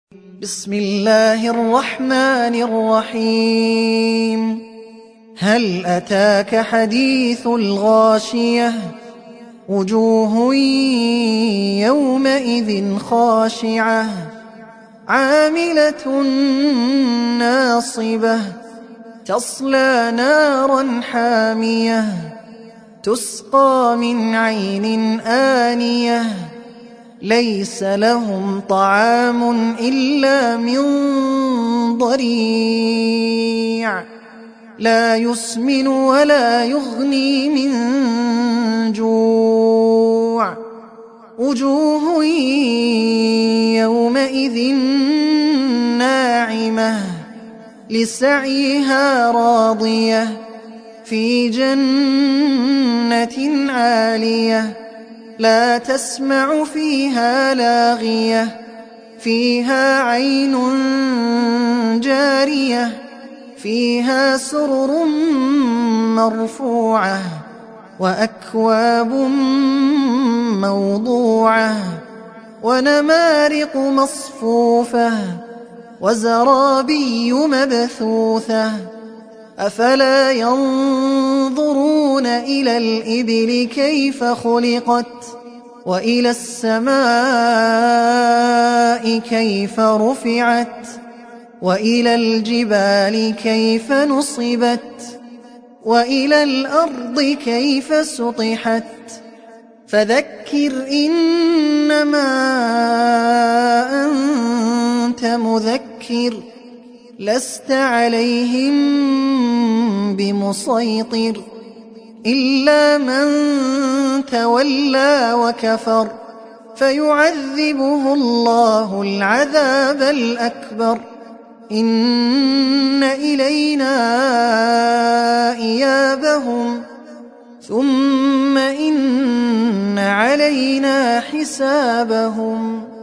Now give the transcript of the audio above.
بسم الله الرحمن الرحيم. هل أتاك حديث الغاشية؟ وجوه يومئذ خاشعة عاملة ناصبة تصلى نارا حامية تسقى من عين آنية ليس لهم طعام إلا من ضريع لا يسمن ولا يغني من جوع وجوه يومئذ ناعمة لسعيها راضية في جنة عالية لا تسمع فيها لاغية فيها عين جارية فيها سرر مرفوعة وأكواب موضوعة ونمارق مصفوفة وزرابي مبثوثة أفلا ينظرون إلى الإبل كيف خلقت وإلى السماء كيف رفعت وإلى الجبال كيف نصبت وإلى الأرض كيف سطحت فذكر إنما أنت مذكر لست عليهم بمسيطر إلا من تولى وكفر فيعذبه الله العذاب الأكبر إن إلينا إيابهم ثم إن علينا حسابهم.